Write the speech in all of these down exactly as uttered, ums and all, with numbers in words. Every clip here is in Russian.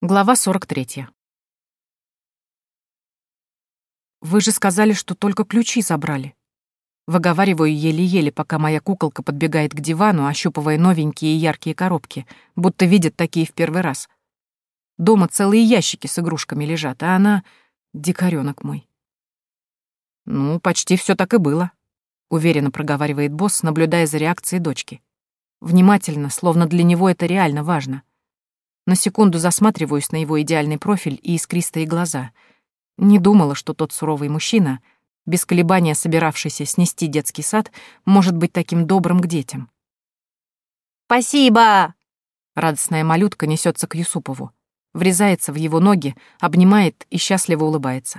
Глава сорок третья. «Вы же сказали, что только ключи забрали». Выговариваю еле-еле, пока моя куколка подбегает к дивану, ощупывая новенькие и яркие коробки, будто видит такие в первый раз. Дома целые ящики с игрушками лежат, а она — дикарёнок мой. «Ну, почти всё так и было», — уверенно проговаривает босс, наблюдая за реакцией дочки. Внимательно, словно для него это реально важно. На секунду засматриваюсь на его идеальный профиль и искристые глаза. Не думала, что тот суровый мужчина, без колебания собиравшийся снести детский сад, может быть таким добрым к детям. «Спасибо!» Радостная малютка несется к Юсупову, врезается в его ноги, обнимает и счастливо улыбается.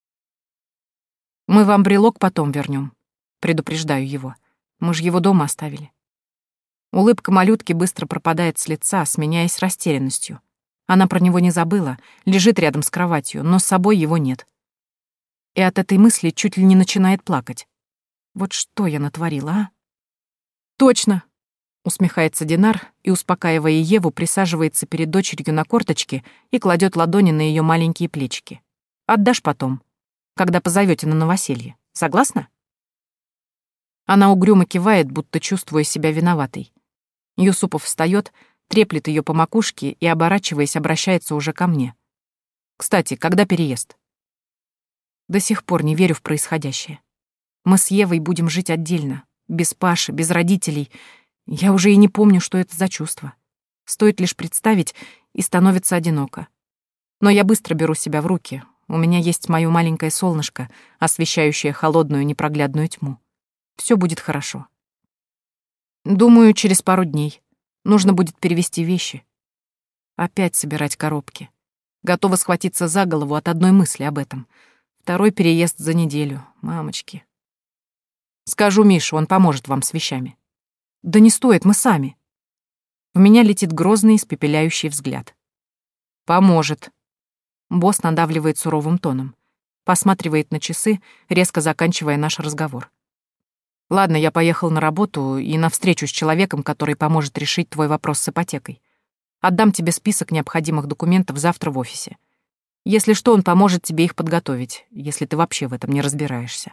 «Мы вам брелок потом вернем, предупреждаю его. Мы же его дома оставили». Улыбка малютки быстро пропадает с лица, сменяясь растерянностью. Она про него не забыла, лежит рядом с кроватью, но с собой его нет. И от этой мысли чуть ли не начинает плакать. Вот что я натворила, а? «Точно!» — усмехается Динар и, успокаивая Еву, присаживается перед дочерью на корточки и кладет ладони на ее маленькие плечики. «Отдашь потом, когда позовете на новоселье. Согласна?» Она угрюмо кивает, будто чувствуя себя виноватой. Юсупов встает, треплет ее по макушке и, оборачиваясь, обращается уже ко мне. «Кстати, когда переезд?» До сих пор не верю в происходящее. Мы с Евой будем жить отдельно, без Паши, без родителей. Я уже и не помню, что это за чувство. Стоит лишь представить, и становится одиноко. Но я быстро беру себя в руки. У меня есть моё маленькое солнышко, освещающее холодную непроглядную тьму. Всё будет хорошо. Думаю, через пару дней. Нужно будет перевести вещи. Опять собирать коробки. Готова схватиться за голову от одной мысли об этом. Второй переезд за неделю. Мамочки. Скажу Мише, он поможет вам с вещами. Да не стоит, мы сами. В меня летит грозный, испепеляющий взгляд. Поможет. Босс надавливает суровым тоном. Посматривает на часы, резко заканчивая наш разговор. Ладно, я поехал на работу и на встречу с человеком, который поможет решить твой вопрос с ипотекой. Отдам тебе список необходимых документов завтра в офисе. Если что, он поможет тебе их подготовить, если ты вообще в этом не разбираешься.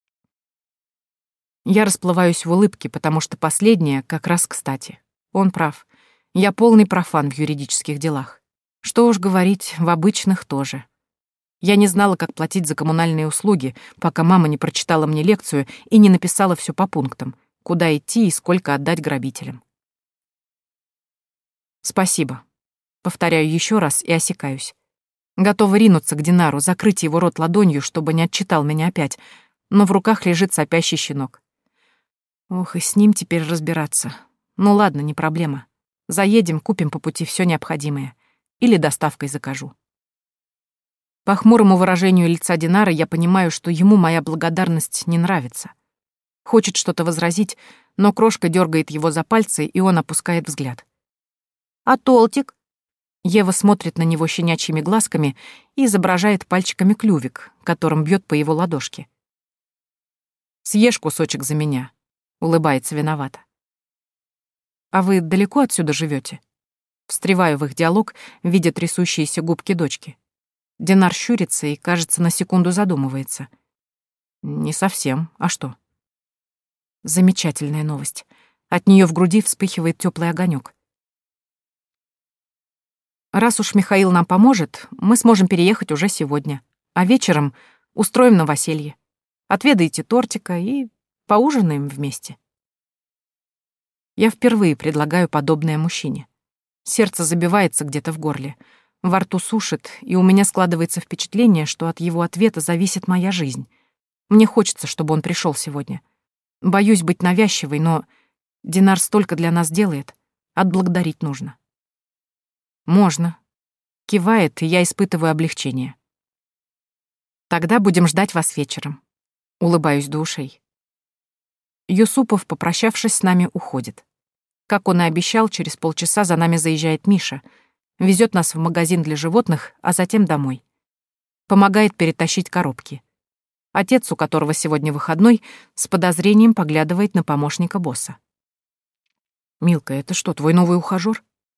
Я расплываюсь в улыбке, потому что последнее как раз кстати. Он прав. Я полный профан в юридических делах. Что уж говорить, в обычных тоже. Я не знала, как платить за коммунальные услуги, пока мама не прочитала мне лекцию и не написала все по пунктам, куда идти и сколько отдать грабителям. Спасибо. Повторяю еще раз и осекаюсь. Готова ринуться к Динару, закрыть его рот ладонью, чтобы не отчитал меня опять, но в руках лежит сопящий щенок. Ох, и с ним теперь разбираться. Ну ладно, не проблема. Заедем, купим по пути все необходимое. Или доставкой закажу. По хмурому выражению лица Динара я понимаю, что ему моя благодарность не нравится. Хочет что-то возразить, но крошка дергает его за пальцы, и он опускает взгляд. «А Толтик?» Ева смотрит на него щенячьими глазками и изображает пальчиками клювик, которым бьет по его ладошке. «Съешь кусочек за меня», — улыбается виновато. «А вы далеко отсюда живете? Встреваю в их диалог, видя трясущиеся губки дочки. Динар щурится и, кажется, на секунду задумывается. «Не совсем. А что?» Замечательная новость. От нее в груди вспыхивает теплый огонек. Раз уж Михаил нам поможет, мы сможем переехать уже сегодня, а вечером устроим новоселье. Отведаете тортика и поужинаем вместе. Я впервые предлагаю подобное мужчине. Сердце забивается где-то в горле. Во рту сушит, и у меня складывается впечатление, что от его ответа зависит моя жизнь. Мне хочется, чтобы он пришел сегодня. Боюсь быть навязчивой, но Динар столько для нас делает. Отблагодарить нужно. Можно. Кивает, и я испытываю облегчение. Тогда будем ждать вас вечером. Улыбаюсь до ушей. Юсупов, попрощавшись с нами, уходит. Как он и обещал, через полчаса за нами заезжает Миша — везет нас в магазин для животных, а затем домой. Помогает перетащить коробки. Отец, у которого сегодня выходной, с подозрением поглядывает на помощника босса. «Милка, это что, твой новый ухажёр?»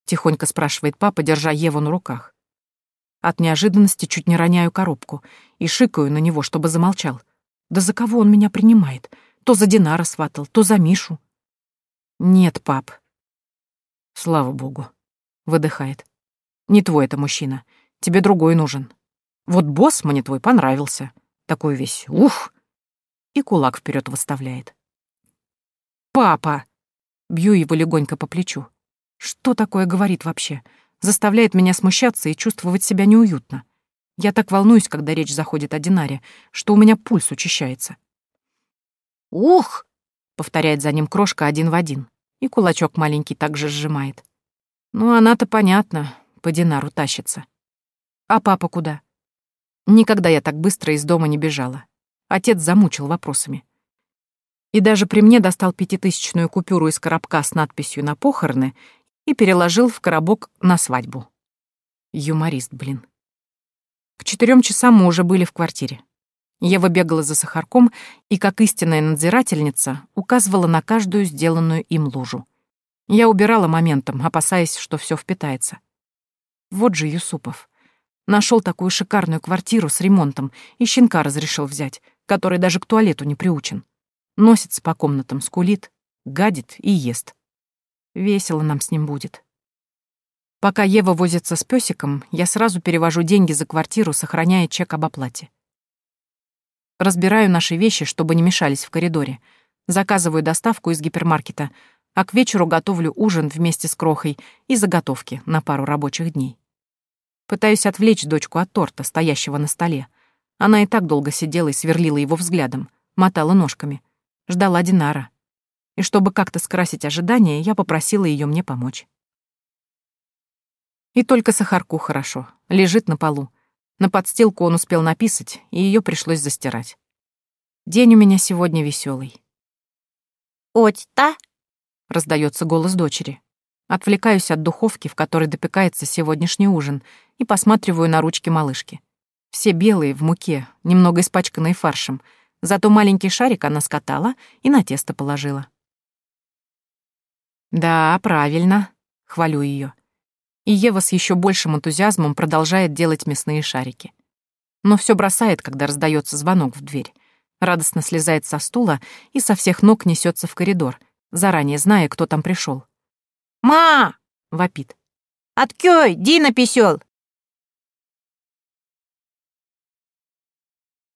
тихонько спрашивает папа, держа Еву на руках. От неожиданности чуть не роняю коробку и шикаю на него, чтобы замолчал. Да за кого он меня принимает? То за Динара сватал, то за Мишу. Нет, пап. Слава богу. Выдыхает. Не твой это мужчина. Тебе другой нужен. Вот босс мне твой понравился. Такой весь ух. И кулак вперед выставляет. Папа! Бью его легонько по плечу. Что такое говорит вообще? Заставляет меня смущаться и чувствовать себя неуютно. Я так волнуюсь, когда речь заходит о Динаре, что у меня пульс учащается. «Ух!» — повторяет за ним крошка один в один, и кулачок маленький также сжимает. Ну, она-то, понятно, по Динару тащится. А папа куда? Никогда я так быстро из дома не бежала. Отец замучил вопросами. И даже при мне достал пятитысячную купюру из коробка с надписью «На похороны» и переложил в коробок «На свадьбу». Юморист, блин. К четырем часам мы уже были в квартире. Ева бегала за Сахарком и, как истинная надзирательница, указывала на каждую сделанную им лужу. Я убирала моментом, опасаясь, что все впитается. Вот же Юсупов. Нашел такую шикарную квартиру с ремонтом и щенка разрешил взять, который даже к туалету не приучен. Носится по комнатам, скулит, гадит и ест. Весело нам с ним будет. Пока Ева возится с пёсиком, я сразу перевожу деньги за квартиру, сохраняя чек об оплате. Разбираю наши вещи, чтобы не мешались в коридоре. Заказываю доставку из гипермаркета, а к вечеру готовлю ужин вместе с Крохой и заготовки на пару рабочих дней. Пытаюсь отвлечь дочку от торта, стоящего на столе. Она и так долго сидела и сверлила его взглядом, мотала ножками, ждала Динара. И чтобы как-то скрасить ожидания, я попросила ее мне помочь. И только Сахарку хорошо, лежит на полу. На подстилку он успел написать, и ее пришлось застирать. День у меня сегодня веселый. «Оть-та?» — раздается голос дочери. Отвлекаюсь от духовки, в которой допекается сегодняшний ужин, и посматриваю на ручки малышки. Все белые, в муке, немного испачканные фаршем, зато маленький шарик она скатала и на тесто положила. «Да, правильно», — хвалю ее. И Ева с еще большим энтузиазмом продолжает делать мясные шарики. Но все бросает, когда раздается звонок в дверь. Радостно слезает со стула и со всех ног несется в коридор, заранее зная, кто там пришел. «Ма!» — вопит. «Откёй, Дина писёл!